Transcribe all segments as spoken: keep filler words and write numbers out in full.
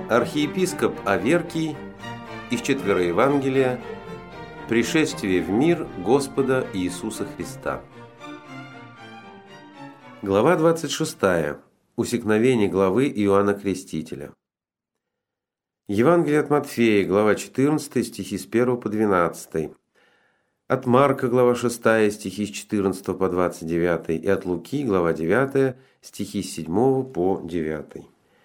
Архиепископ Аверкий из Четвероевангелия «Пришествие в мир Господа Иисуса Христа». Глава двадцать шестая. Усекновение главы Иоанна Крестителя. Евангелие от Матфея, глава четырнадцатая, стихи с первого по двенадцатый. От Марка, глава шестая, стихи с четырнадцатого по двадцать девятый. И от Луки, глава девятая, стихи с седьмого по девятый.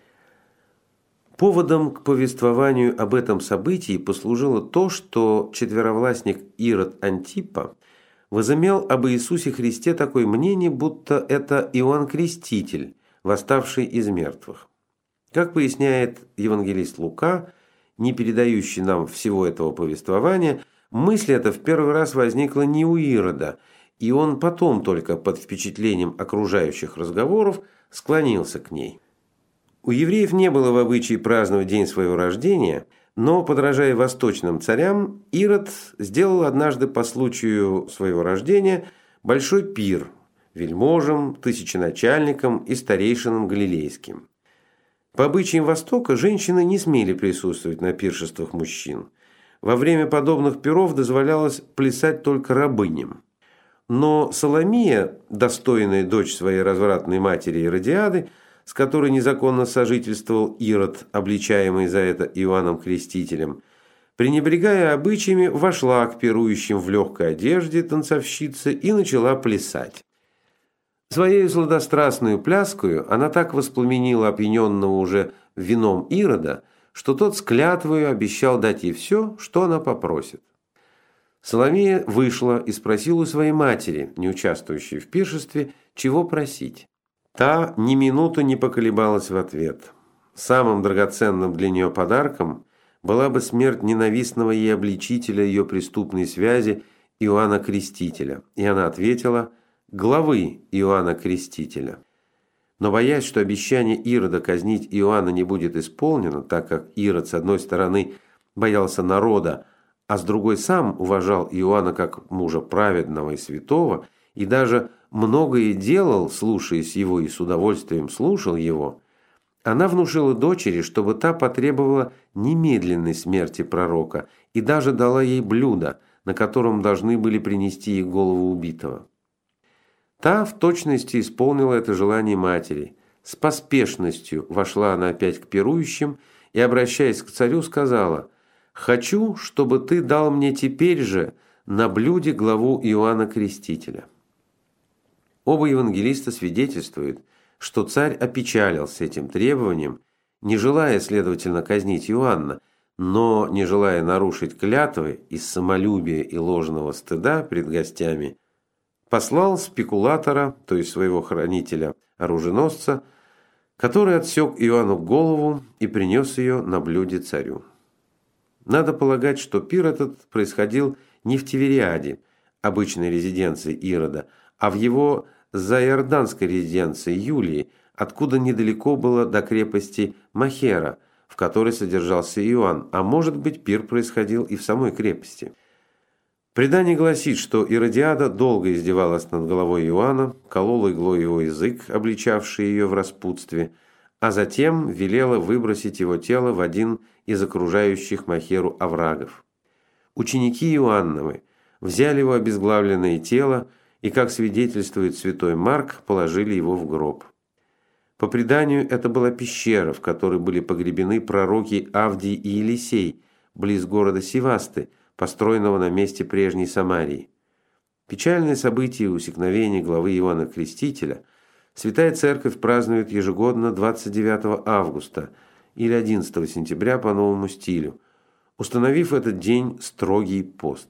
Поводом к повествованию об этом событии послужило то, что четверовластник Ирод Антипа возымел об Иисусе Христе такое мнение, будто это Иоанн Креститель, восставший из мертвых. Как поясняет евангелист Лука, не передающий нам всего этого повествования, мысль эта в первый раз возникла не у Ирода, и он потом только под впечатлением окружающих разговоров склонился к ней. У евреев не было в обычае праздновать день своего рождения, но, подражая восточным царям, Ирод сделал однажды по случаю своего рождения большой пир вельможам, тысяченачальникам и старейшинам галилейским. По обычаям Востока женщины не смели присутствовать на пиршествах мужчин. Во время подобных пиров дозволялось плясать только рабыням. Но Соломия, достойная дочь своей развратной матери Иродиады, с которой незаконно сожительствовал Ирод, обличаемый за это Иоанном Крестителем, пренебрегая обычаями, вошла к пирующим в легкой одежде танцовщице и начала плясать. Своей сладострастную пляскою она так воспламенила опьяненного уже вином Ирода, что тот с клятвою обещал дать ей все, что она попросит. Соломея вышла и спросила у своей матери, не участвующей в пиршестве, чего просить. Та ни минуту не поколебалась в ответ. Самым драгоценным для нее подарком была бы смерть ненавистного ей обличителя ее преступной связи Иоанна Крестителя. И она ответила: главы Иоанна Крестителя. Но боясь, что обещание Ирода казнить Иоанна не будет исполнено, так как Ирод с одной стороны боялся народа, а с другой сам уважал Иоанна как мужа праведного и святого, и даже многое делал, слушаясь его и с удовольствием слушал его, она внушила дочери, чтобы та потребовала немедленной смерти пророка и даже дала ей блюдо, на котором должны были принести ей голову убитого. Та в точности исполнила это желание матери. С поспешностью вошла она опять к пирующим и, обращаясь к царю, сказала: «Хочу, чтобы ты дал мне теперь же на блюде главу Иоанна Крестителя». Оба евангелиста свидетельствуют, что царь опечалился этим требованием, не желая, следовательно, казнить Иоанна, но, не желая нарушить клятвы из самолюбия и ложного стыда пред гостями, послал спекулятора, то есть своего хранителя-оруженосца, который отсек Иоанну голову и принес ее на блюде царю. Надо полагать, что пир этот происходил не в Тивериаде, обычной резиденции Ирода, а в его заиорданской резиденции Юлии, откуда недалеко было до крепости Махера, в которой содержался Иоанн, а может быть, пир происходил и в самой крепости. Предание гласит, что Иродиада долго издевалась над головой Иоанна, колола иглой его язык, обличавший ее в распутстве, а затем велела выбросить его тело в один из окружающих Махеру оврагов. Ученики Иоанновы взяли его обезглавленное тело и, как свидетельствует святой Марк, положили его в гроб. По преданию, это была пещера, в которой были погребены пророки Авдий и Елисей, близ города Севасты, построенного на месте прежней Самарии. Печальное событие усекновения главы Иоанна Крестителя Святая Церковь празднует ежегодно двадцать девятого августа или одиннадцатого сентября по новому стилю, установив этот день строгий пост.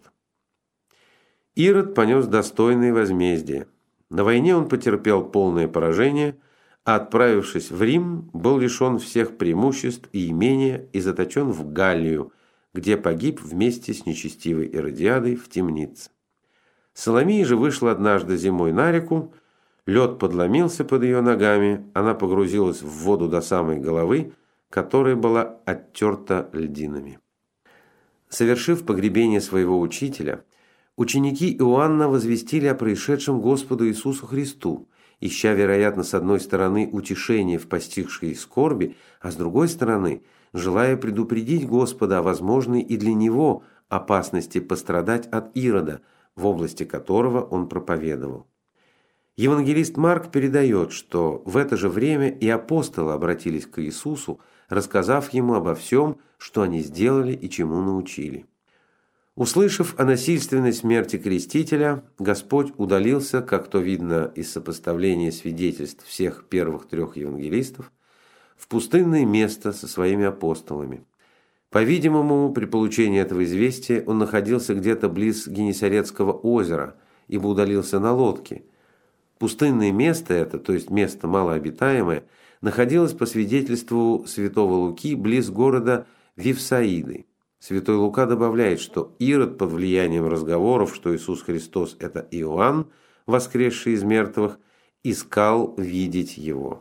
Ирод понес достойное возмездие. На войне он потерпел полное поражение, а отправившись в Рим, был лишен всех преимуществ и имения и заточен в Галлию, где погиб вместе с нечестивой Иродиадой в темнице. Соломия же вышла однажды зимой на реку, лед подломился под ее ногами, она погрузилась в воду до самой головы, которая была оттерта льдинами. Совершив погребение своего учителя, ученики Иоанна возвестили о происшедшем Господу Иисусу Христу, ища, вероятно, с одной стороны утешение в постигшей скорби, а с другой стороны желая предупредить Господа о возможной и для него опасности пострадать от Ирода, в области которого он проповедовал. Евангелист Марк передает, что в это же время и апостолы обратились к Иисусу, рассказав ему обо всем, что они сделали и чему научили. Услышав о насильственной смерти крестителя, Господь удалился, как то видно из сопоставления свидетельств всех первых трех евангелистов, в пустынное место со своими апостолами. По-видимому, при получении этого известия он находился где-то близ Генесарецкого озера, ибо удалился на лодке. Пустынное место это, то есть место малообитаемое, находилось по свидетельству святого Луки близ города Вифсаиды. Святой Лука добавляет, что Ирод под влиянием разговоров, что Иисус Христос – это Иоанн, воскресший из мертвых, искал видеть его.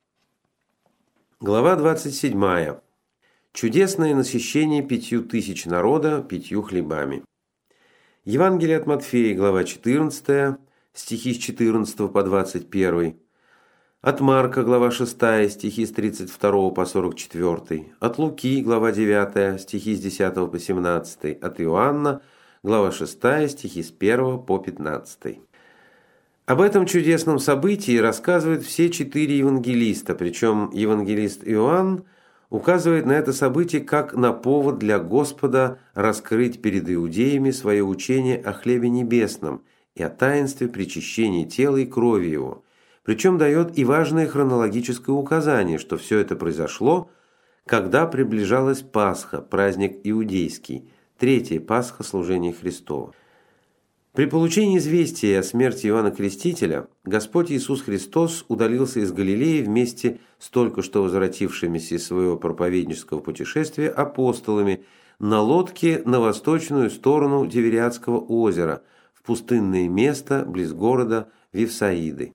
Глава двадцать седьмая. Чудесное насыщение пятью тысяч народа пятью хлебами. Евангелие от Матфея, глава четырнадцатая, стихи с четырнадцатого по двадцать первый. От Марка, глава шестая, стихи с тридцать второго по сорок четвёртый. От Луки, глава девятая, стихи с десятого по семнадцатый. От Иоанна, глава шестая, стихи с первого по пятнадцатый. Об этом чудесном событии рассказывают все четыре евангелиста, причем евангелист Иоанн указывает на это событие как на повод для Господа раскрыть перед иудеями свое учение о хлебе небесном и о таинстве причащения тела и крови его. Причем дает и важное хронологическое указание, что все это произошло, когда приближалась Пасха, праздник иудейский, третья Пасха служения Христова. При получении известия о смерти Иоанна Крестителя Господь Иисус Христос удалился из Галилеи вместе с только что возвратившимися из своего проповеднического путешествия апостолами на лодке на восточную сторону Тивериадского озера, в пустынное место близ города Вифсаиды.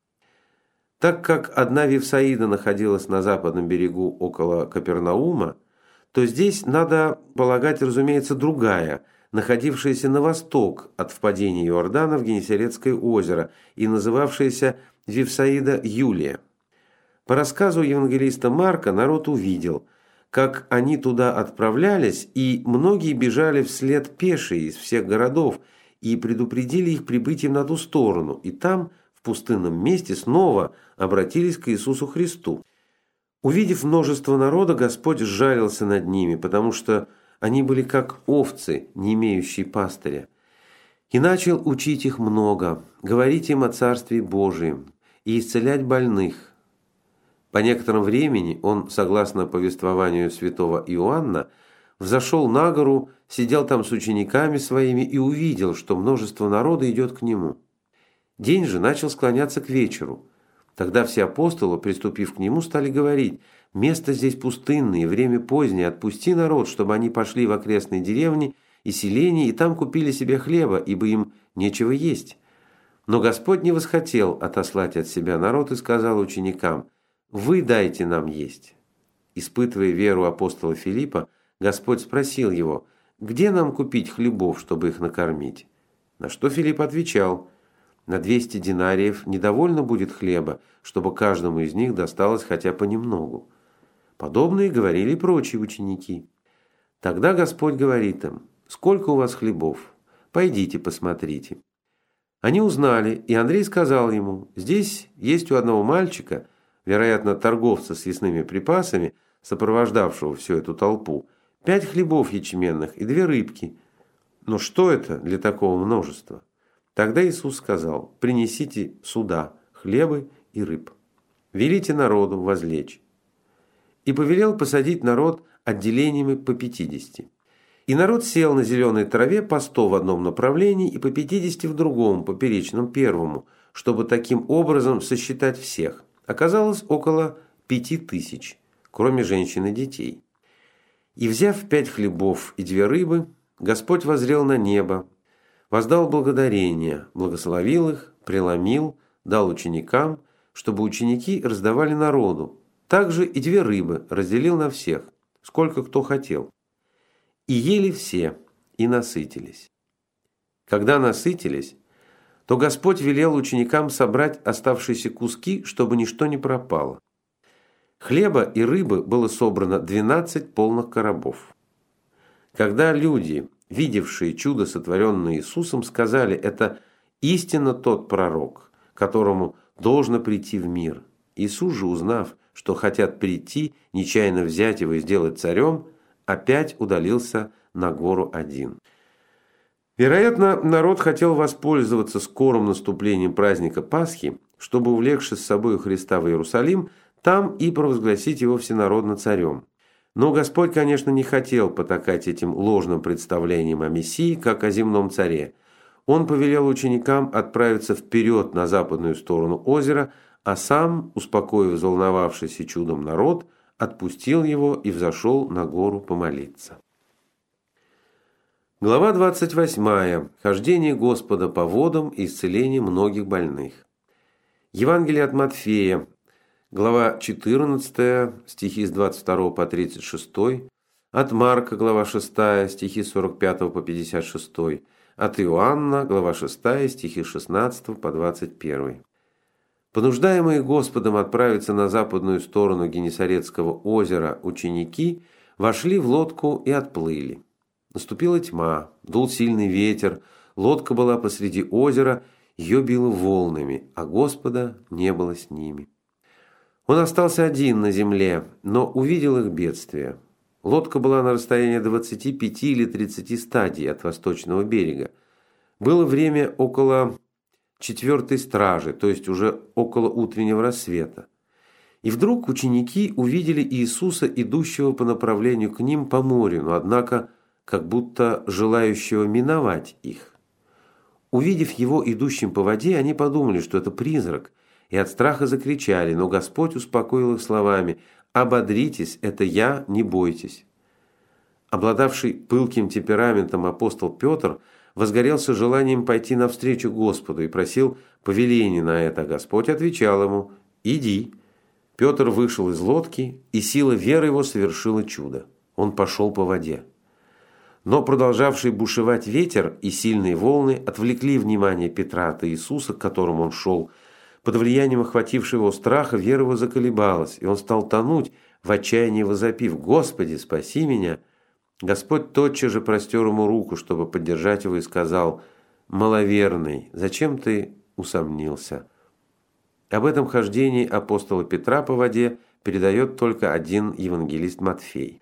Так как одна Вифсаида находилась на западном берегу около Капернаума, то здесь надо полагать, разумеется, другая, находившаяся на восток от впадения Иордана в Генесарецкое озеро и называвшаяся Вифсаида Юлия. По рассказу евангелиста Марка народ увидел, как они туда отправлялись, и многие бежали вслед пешие из всех городов и предупредили их прибытием на ту сторону, и там, в пустынном месте, снова обратились к Иисусу Христу. Увидев множество народа, Господь сжалился над ними, потому что они были как овцы, не имеющие пастыря, и начал учить их много, говорить им о Царстве Божием и исцелять больных. По некотором времени он, согласно повествованию святого Иоанна, взошел на гору, сидел там с учениками своими и увидел, что множество народа идет к нему. День же начал склоняться к вечеру. Тогда все апостолы, приступив к нему, стали говорить: «Место здесь пустынное, время позднее, отпусти народ, чтобы они пошли в окрестные деревни и селения, и там купили себе хлеба, ибо им нечего есть». Но Господь не восхотел отослать от себя народ и сказал ученикам: «Вы дайте нам есть». Испытывая веру апостола Филиппа, Господь спросил его: «Где нам купить хлебов, чтобы их накормить?» На что Филипп отвечал: «На двести динариев недовольно будет хлеба, чтобы каждому из них досталось хотя понемногу». Подобные говорили и прочие ученики. Тогда Господь говорит им: «Сколько у вас хлебов? Пойдите, посмотрите». Они узнали, и Андрей сказал ему: «Здесь есть у одного мальчика, вероятно, торговца с съестными припасами, сопровождавшего всю эту толпу, пять хлебов ячменных и две рыбки. Но что это для такого множества?» Тогда Иисус сказал: «Принесите сюда хлебы и рыб. Велите народу возлечь». И повелел посадить народ отделениями по пятидесяти. И народ сел на зеленой траве по сто в одном направлении и по пятидесяти в другом, поперечном первому, чтобы таким образом сосчитать всех. Оказалось около пяти тысяч, кроме женщин и детей. И, взяв пять хлебов и две рыбы, Господь воззрел на небо, воздал благодарение, благословил их, преломил, дал ученикам, чтобы ученики раздавали народу. Также и две рыбы разделил на всех, сколько кто хотел. И ели все, и насытились. Когда насытились, то Господь велел ученикам собрать оставшиеся куски, чтобы ничто не пропало. Хлеба и рыбы было собрано двенадцать полных коробов. Когда люди, видевшие чудо, сотворенное Иисусом, сказали: «Это истинно тот пророк, которому должно прийти в мир», Иисус же, узнав, что хотят прийти, нечаянно взять его и сделать царем, опять удалился на гору один. Вероятно, народ хотел воспользоваться скорым наступлением праздника Пасхи, чтобы, увлекшись с собой Христа в Иерусалим, там и провозгласить его всенародно царем. Но Господь, конечно, не хотел потакать этим ложным представлениям о Мессии, как о земном царе. Он повелел ученикам отправиться вперед на западную сторону озера, а сам, успокоив взволновавшийся чудом народ, отпустил его и взошел на гору помолиться. Глава двадцать восьмая. Хождение Господа по водам и исцеление многих больных. Евангелие от Матфея. Глава четырнадцатая, стихи с двадцать второго по тридцать шестой. От Марка, глава шестая, стихи с сорок пятого по пятьдесят шестой. От Иоанна, глава шестая, стихи с шестнадцатого по двадцать первый. Понуждаемые Господом отправиться на западную сторону Генесарецкого озера, ученики вошли в лодку и отплыли. Наступила тьма, дул сильный ветер, лодка была посреди озера, ее било волнами, а Господа не было с ними. Он остался один на земле, но увидел их бедствие. Лодка была на расстоянии двадцати пяти или тридцати стадий от восточного берега. Было время около четвертой стражи, то есть уже около утреннего рассвета. И вдруг ученики увидели Иисуса, идущего по направлению к ним по морю, но однако как будто желающего миновать их. Увидев его идущим по воде, они подумали, что это призрак, и от страха закричали, но Господь успокоил их словами: «Ободритесь, это я, не бойтесь». Обладавший пылким темпераментом апостол Петр возгорелся желанием пойти навстречу Господу и просил повеления на это. Господь отвечал ему: «Иди». Петр вышел из лодки, и сила веры его совершила чудо. Он пошел по воде. Но продолжавший бушевать ветер и сильные волны отвлекли внимание Петра от Иисуса, к которому он шел. Под влиянием охватившего его страха вера его заколебалась, и он стал тонуть, в отчаянии возопив: «Господи, спаси меня!» Господь тотчас же простер ему руку, чтобы поддержать его, и сказал: «Маловерный, зачем ты усомнился?» Об этом хождении апостола Петра по воде передает только один евангелист Матфей.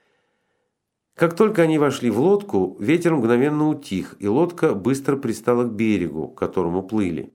Как только они вошли в лодку, ветер мгновенно утих, и лодка быстро пристала к берегу, к которому плыли.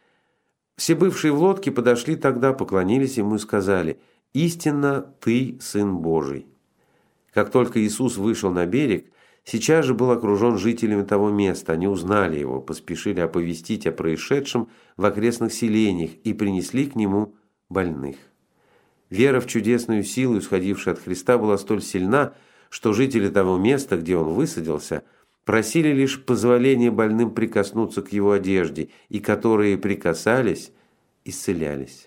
Все бывшие в лодке подошли тогда, поклонились ему и сказали: «Истинно ты Сын Божий». Как только Иисус вышел на берег, сейчас же был окружен жителями того места. Они узнали его, поспешили оповестить о происшедшем в окрестных селениях и принесли к нему больных. Вера в чудесную силу, исходившая от Христа, была столь сильна, что жители того места, где он высадился, просили лишь позволения больным прикоснуться к его одежде, и которые прикасались, исцелялись.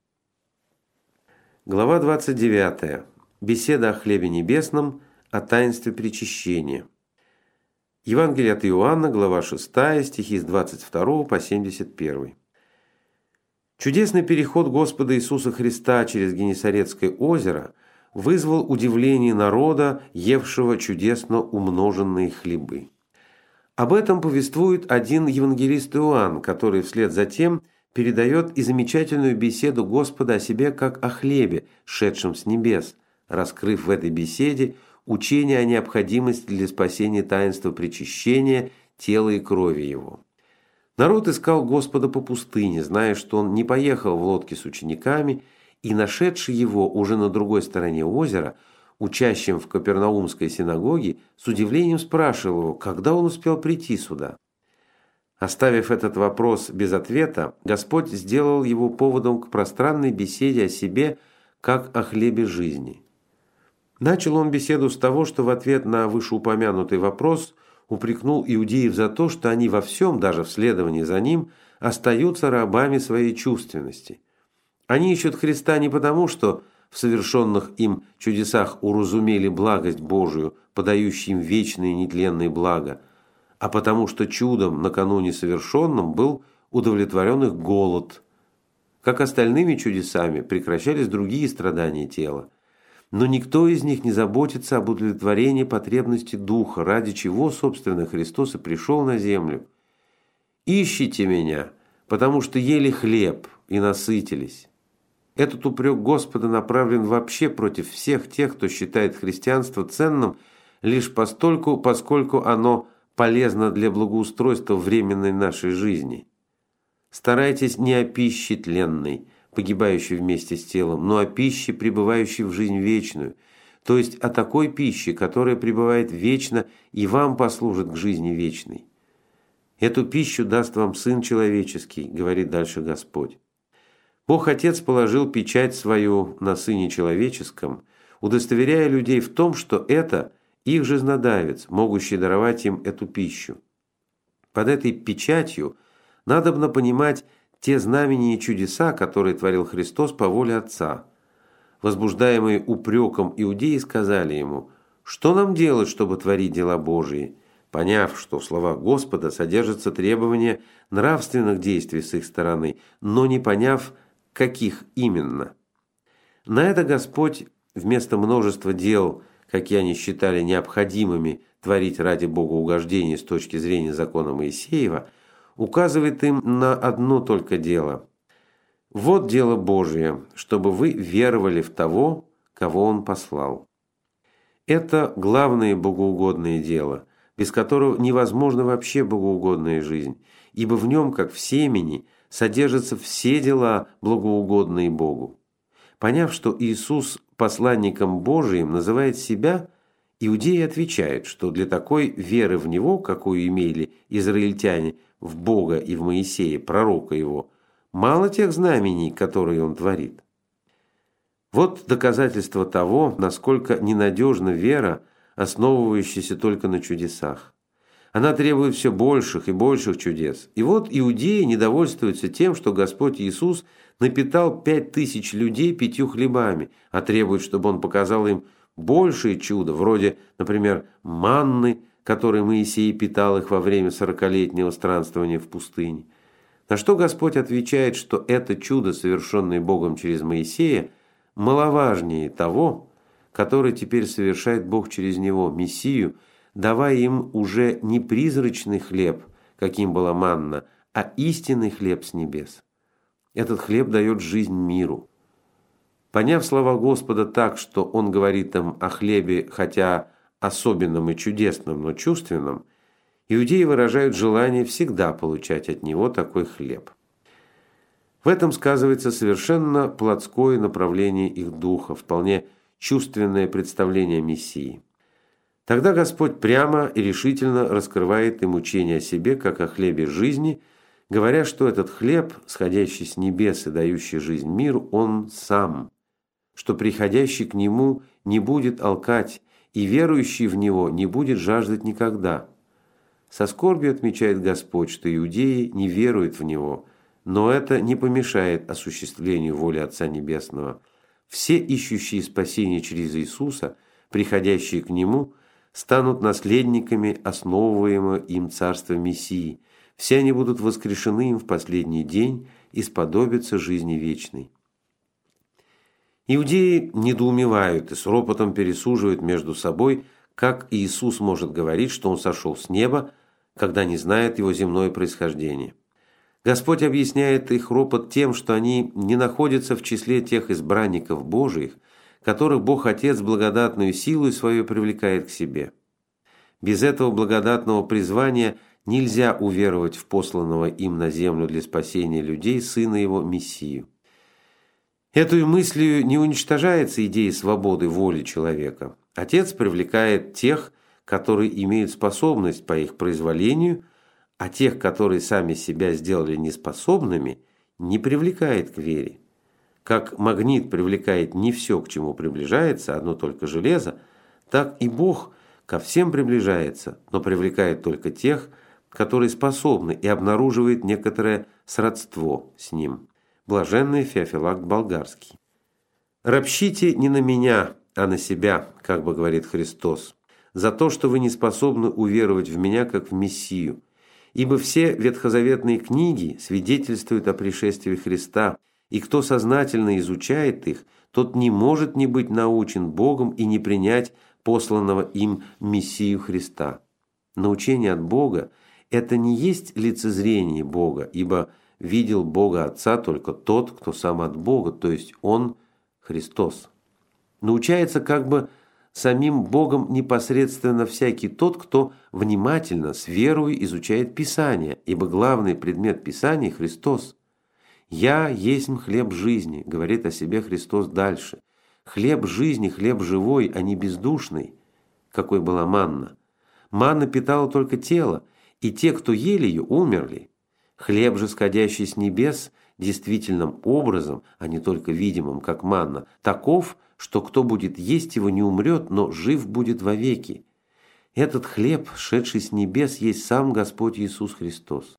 Глава двадцать девятая. Беседа о хлебе небесном, о таинстве причащения. Евангелие от Иоанна, глава шестая, стихи с двадцать второго по семьдесят первый. Чудесный переход Господа Иисуса Христа через Генесарецкое озеро вызвал удивление народа, евшего чудесно умноженные хлебы. Об этом повествует один евангелист Иоанн, который вслед за тем передает и замечательную беседу Господа о себе как о хлебе, шедшем с небес, раскрыв в этой беседе учение о необходимости для спасения таинства причащения тела и крови его. Народ искал Господа по пустыне, зная, что он не поехал в лодке с учениками, и, нашедший его уже на другой стороне озера, учащим в Капернаумской синагоге, с удивлением спрашивал его, когда он успел прийти сюда. Оставив этот вопрос без ответа, Господь сделал его поводом к пространной беседе о себе, как о хлебе жизни. Начал он беседу с того, что в ответ на вышеупомянутый вопрос упрекнул иудеев за то, что они во всем, даже в следовании за ним, остаются рабами своей чувственности. Они ищут Христа не потому, что в совершенных им чудесах уразумели благость Божию, подающую им вечные нетленные блага, а потому что чудом накануне совершенным был удовлетворен их голод. как остальными чудесами прекращались другие страдания тела. Но никто из них не заботится об удовлетворении потребностей духа, ради чего, собственно, Христос и пришел на землю. «Ищите меня, потому что ели хлеб и насытились». Этот упрек Господа направлен вообще против всех тех, кто считает христианство ценным лишь постольку, поскольку оно полезно для благоустройства временной нашей жизни. Старайтесь не о пище тленной, погибающей вместе с телом, но о пище, пребывающей в жизнь вечную, то есть о такой пище, которая пребывает вечно и вам послужит к жизни вечной. Эту пищу даст вам Сын Человеческий, говорит дальше Господь. Бог Отец положил печать свою на Сыне Человеческом, удостоверяя людей в том, что это их жизнодавец, могущий даровать им эту пищу. Под этой печатью надобно понимать те знамения и чудеса, которые творил Христос по воле Отца. Возбуждаемые упреком иудеи сказали ему: «Что нам делать, чтобы творить дела Божии?» Поняв, что в словах Господа содержатся требования нравственных действий с их стороны, но не поняв, каких именно. На это Господь вместо множества дел, какие они считали необходимыми творить ради богоугождения с точки зрения закона Моисеева, указывает им на одно только дело. «Вот дело Божие, чтобы вы веровали в того, кого Он послал». Это главное богоугодное дело, без которого невозможна вообще богоугодная жизнь, ибо в нем, как в семени, содержатся все дела, благоугодные Богу. Поняв, что Иисус посланником Божиим называет себя, иудеи отвечают, что для такой веры в Него, какую имели израильтяне в Бога и в Моисея, пророка Его, мало тех знамений, которые Он творит. Вот доказательство того, насколько ненадежна вера, основывающаяся только на чудесах. Она требует все больших и больших чудес. И вот иудеи недовольствуются тем, что Господь Иисус напитал пять тысяч людей пятью хлебами, а требует, чтобы Он показал им большие чуда, вроде, например, манны, которой Моисей питал их во время сорокалетнего странствования в пустыне. На что Господь отвечает, что это чудо, совершенное Богом через Моисея, маловажнее того, который теперь совершает Бог через него, Мессию, давая им уже не призрачный хлеб, каким была манна, а истинный хлеб с небес. Этот хлеб дает жизнь миру. Поняв слова Господа так, что Он говорит им о хлебе, хотя особенном и чудесном, но чувственном, иудеи выражают желание всегда получать от Него такой хлеб. В этом сказывается совершенно плотское направление их духа, вполне чувственное представление Мессии. Тогда Господь прямо и решительно раскрывает им учение о себе, как о хлебе жизни, говоря, что этот хлеб, сходящий с небес и дающий жизнь миру, Он сам, что приходящий к Нему не будет алкать, и верующий в Него не будет жаждать никогда. Со скорбью отмечает Господь, что иудеи не веруют в Него, но это не помешает осуществлению воли Отца Небесного. Все ищущие спасения через Иисуса, приходящие к Нему, станут наследниками основываемого им царства Мессии. Все они будут воскрешены им в последний день и сподобятся жизни вечной. Иудеи недоумевают и с ропотом пересуживают между собой, как Иисус может говорить, что Он сошел с неба, когда не знает Его земное происхождение. Господь объясняет их ропот тем, что они не находятся в числе тех избранников Божиих, которых Бог Отец благодатную силой свою привлекает к себе. Без этого благодатного призвания нельзя уверовать в посланного им на землю для спасения людей Сына Его Мессию. Этой мыслью не уничтожается идея свободы воли человека. Отец привлекает тех, которые имеют способность по их произволению, а тех, которые сами себя сделали неспособными, не привлекает к вере. Как магнит привлекает не все, к чему приближается, одно только железо, так и Бог ко всем приближается, но привлекает только тех, которые способны, и обнаруживает некоторое сродство с Ним. Блаженный Феофилакт Болгарский. «Ропщите не на меня, а на себя, как бы говорит Христос, за то, что вы не способны уверовать в Меня, как в Мессию. Ибо все ветхозаветные книги свидетельствуют о пришествии Христа, и кто сознательно изучает их, тот не может не быть научен Богом и не принять посланного им Мессию Христа. Научение от Бога – это не есть лицезрение Бога, ибо видел Бога Отца только тот, кто сам от Бога, то есть Он – Христос. Научается как бы самим Богом непосредственно всякий тот, кто внимательно, с верою изучает Писание, ибо главный предмет Писания – Христос. «Я есть хлеб жизни», – говорит о себе Христос дальше. «Хлеб жизни, хлеб живой, а не бездушный», какой была манна. Манна питала только тело, и те, кто ели ее, умерли. Хлеб же, сходящий с небес, действительным образом, а не только видимым, как манна, таков, что кто будет есть его, не умрет, но жив будет вовеки. Этот хлеб, шедший с небес, есть сам Господь Иисус Христос.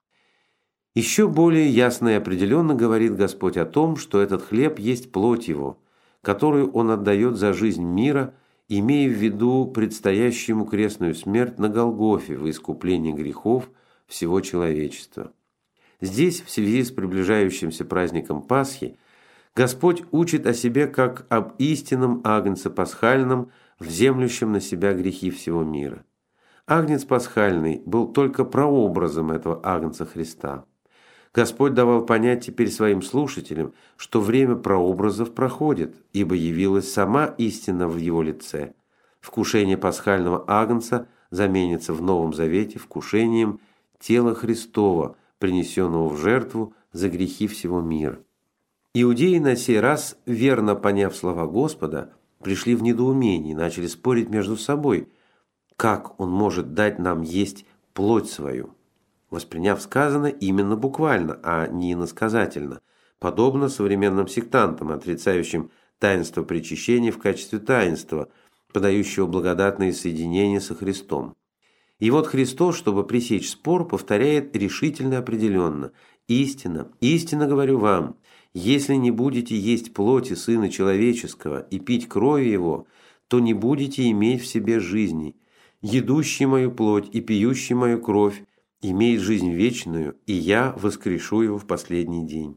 Еще более ясно и определенно говорит Господь о том, что этот хлеб есть плоть Его, которую Он отдает за жизнь мира, имея в виду предстоящую Ему крестную смерть на Голгофе во искуплении грехов всего человечества. Здесь, в связи с приближающимся праздником Пасхи, Господь учит о себе как об истинном агнце пасхальном, вземлющем на себя грехи всего мира. Агнец пасхальный был только прообразом этого агнца Христа. Господь давал понять теперь своим слушателям, что время прообразов проходит, ибо явилась сама истина в его лице. Вкушение пасхального агнца заменится в Новом Завете вкушением тела Христова, принесенного в жертву за грехи всего мира. Иудеи на сей раз, верно поняв слова Господа, пришли в недоумение и начали спорить между собой, как Он может дать нам есть плоть свою, восприняв сказанное именно буквально, а не иносказательно, подобно современным сектантам, отрицающим таинство причащения в качестве таинства, подающего благодатные соединения со Христом. И вот Христос, чтобы пресечь спор, повторяет решительно и определенно: «Истинно, истинно говорю вам, если не будете есть плоти Сына Человеческого и пить крови Его, то не будете иметь в себе жизни. Едущий мою плоть и пьющий мою кровь имеет жизнь вечную, и я воскрешу его в последний день».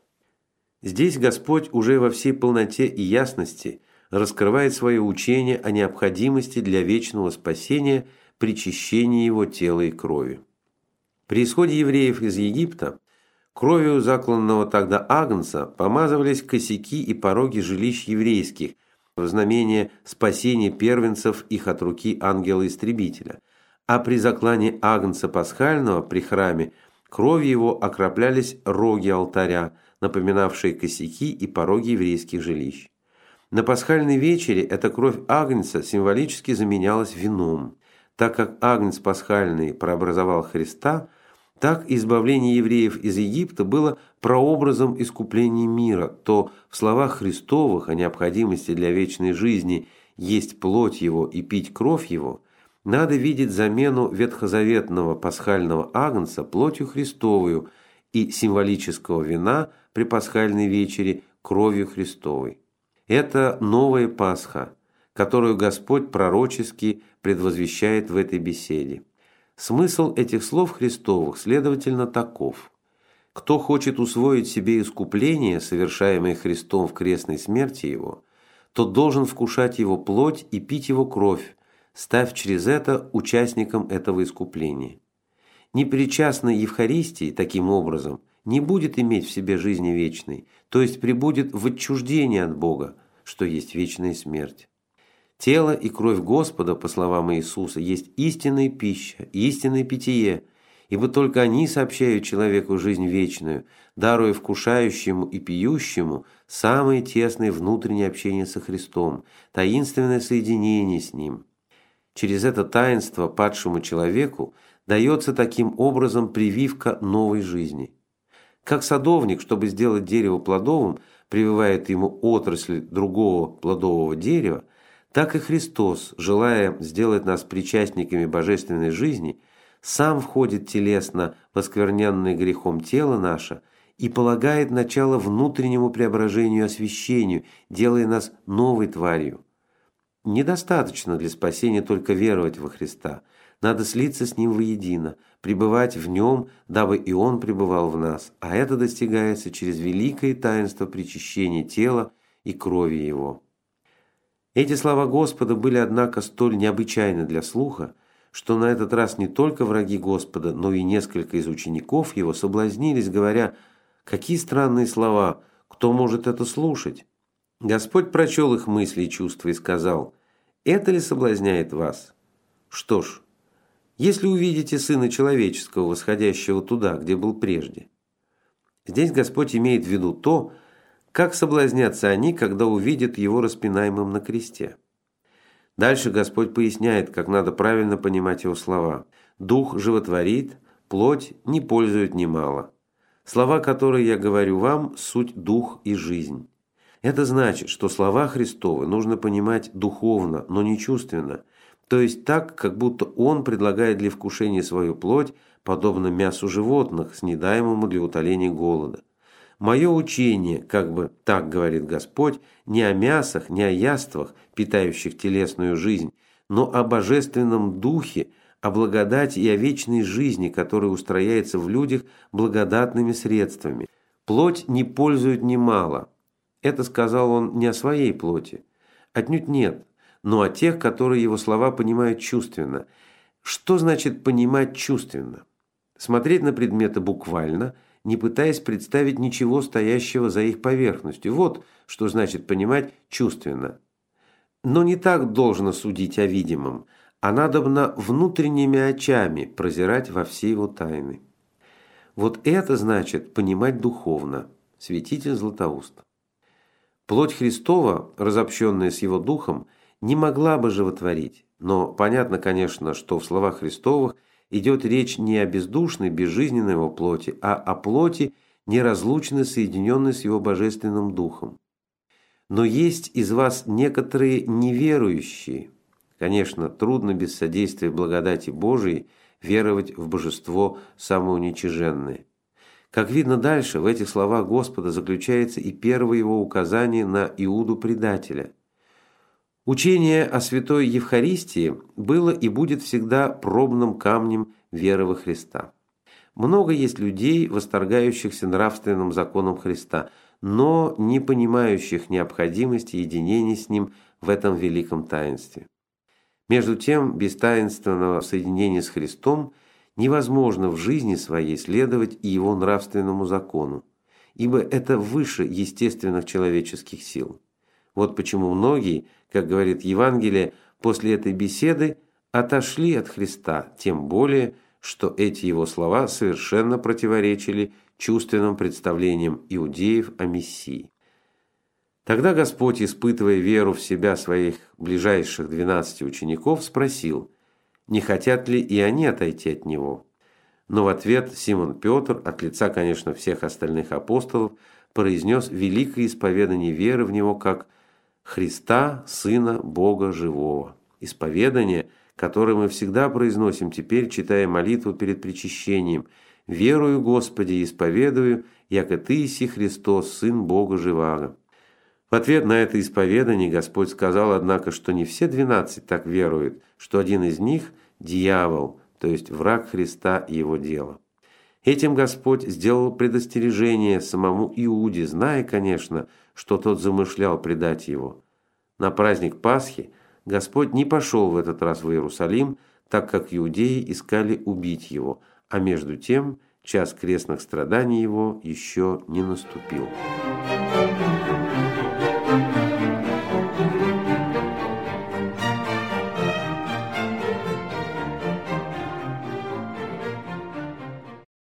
Здесь Господь уже во всей полноте и ясности раскрывает свое учение о необходимости для вечного спасения причащения его тела и крови. При исходе евреев из Египта кровью закланного тогда агнца помазывались косяки и пороги жилищ еврейских в знамение спасения первенцев их от руки ангела-истребителя, а при заклании агнца пасхального при храме кровью его окроплялись роги алтаря, напоминавшие косяки и пороги еврейских жилищ. На пасхальной вечере эта кровь агнца символически заменялась вином. Так как агнец пасхальный прообразовал Христа, так избавление евреев из Египта было прообразом искупления мира, то в словах Христовых о необходимости для вечной жизни есть плоть Его и пить кровь Его надо видеть замену ветхозаветного пасхального агнца плотью Христовую и символического вина при пасхальной вечере кровью Христовой. Это новая Пасха, которую Господь пророчески предвозвещает в этой беседе. Смысл этих слов Христовых, следовательно, таков: кто хочет усвоить себе искупление, совершаемое Христом в крестной смерти Его, тот должен вкушать Его плоть и пить Его кровь, став через это участником этого искупления. Непричастный Евхаристии, таким образом, не будет иметь в себе жизни вечной, то есть пребудет в отчуждении от Бога, что есть вечная смерть. Тело и кровь Господа, по словам Иисуса, есть истинная пища, истинное питье, ибо только они сообщают человеку жизнь вечную, даруя вкушающему и пьющему самое тесное внутреннее общение со Христом, таинственное соединение с Ним. Через это таинство падшему человеку дается таким образом прививка новой жизни. Как садовник, чтобы сделать дерево плодовым, прививает ему отрасль другого плодового дерева, так и Христос, желая сделать нас причастниками божественной жизни, сам входит телесно в оскверненное грехом тело наше и полагает начало внутреннему преображению и освящению, делая нас новой тварью. Недостаточно для спасения только веровать во Христа. Надо слиться с Ним воедино, пребывать в Нем, дабы и Он пребывал в нас, а это достигается через великое таинство причащения тела и крови Его. Эти слова Господа были, однако, столь необычайны для слуха, что на этот раз не только враги Господа, но и несколько из учеников Его соблазнились, говоря: «Какие странные слова! Кто может это слушать?» Господь прочел их мысли и чувства и сказал: «Это ли соблазняет вас? Что ж, если увидите Сына Человеческого, восходящего туда, где был прежде». Здесь Господь имеет в виду то, как соблазнятся они, когда увидят Его распинаемым на кресте. Дальше Господь поясняет, как надо правильно понимать Его слова. «Дух животворит, плоть не пользует немало. Слова, которые я говорю вам, суть дух и жизнь». Это значит, что слова Христовы нужно понимать духовно, но не чувственно, то есть так, как будто Он предлагает для вкушения свою плоть, подобно мясу животных, снедаемому для утоления голода. «Мое учение, как бы так говорит Господь, не о мясах, не о яствах, питающих телесную жизнь, но о божественном духе, о благодати и о вечной жизни, которая устрояется в людях благодатными средствами. Плоть не пользует немало». Это сказал Он не о своей плоти. Отнюдь нет, но о тех, которые Его слова понимают чувственно. Что значит понимать чувственно? Смотреть на предметы буквально, не пытаясь представить ничего стоящего за их поверхностью. Вот что значит понимать чувственно. Но не так должно судить о видимом, а надобно внутренними очами прозирать во все его тайны. Вот это значит понимать духовно. Святитель Златоуст. Плоть Христова, разобщенная с Его Духом, не могла бы животворить, но понятно, конечно, что в словах Христовых идет речь не о бездушной, безжизненной Его плоти, а о плоти, неразлучно соединенной с Его Божественным Духом. Но есть из вас некоторые неверующие. Конечно, трудно без содействия благодати Божией веровать в божество самоуничиженное. Как видно дальше, в этих словах Господа заключается и первое Его указание на Иуду-предателя. Учение о святой Евхаристии было и будет всегда пробным камнем веры во Христа. Много есть людей, восторгающихся нравственным законом Христа, но не понимающих необходимости единения с Ним в этом великом таинстве. Между тем, без таинственного соединения с Христом невозможно в жизни своей следовать и Его нравственному закону, ибо это выше естественных человеческих сил. Вот почему многие, как говорит Евангелие, после этой беседы отошли от Христа, тем более, что эти Его слова совершенно противоречили чувственным представлениям иудеев о Мессии. Тогда Господь, испытывая веру в себя своих ближайших двенадцати учеников, спросил, не хотят ли и они отойти от Него. Но в ответ Симон Петр, от лица, конечно, всех остальных апостолов, произнес великое исповедание веры в Него как «Христа, Сына Бога Живого». Исповедание, которое мы всегда произносим теперь, читая молитву перед причащением «Верую, Господи, исповедую, яко Ты иси Христос, Сын Бога Живаго». В ответ на это исповедание Господь сказал, однако, что не все двенадцать так веруют, что один из них – дьявол, то есть враг Христа и Его дела. Этим Господь сделал предостережение самому Иуде, зная, конечно, что тот замышлял предать Его. На праздник Пасхи Господь не пошел в этот раз в Иерусалим, так как иудеи искали убить Его, а между тем час крестных страданий Его еще не наступил.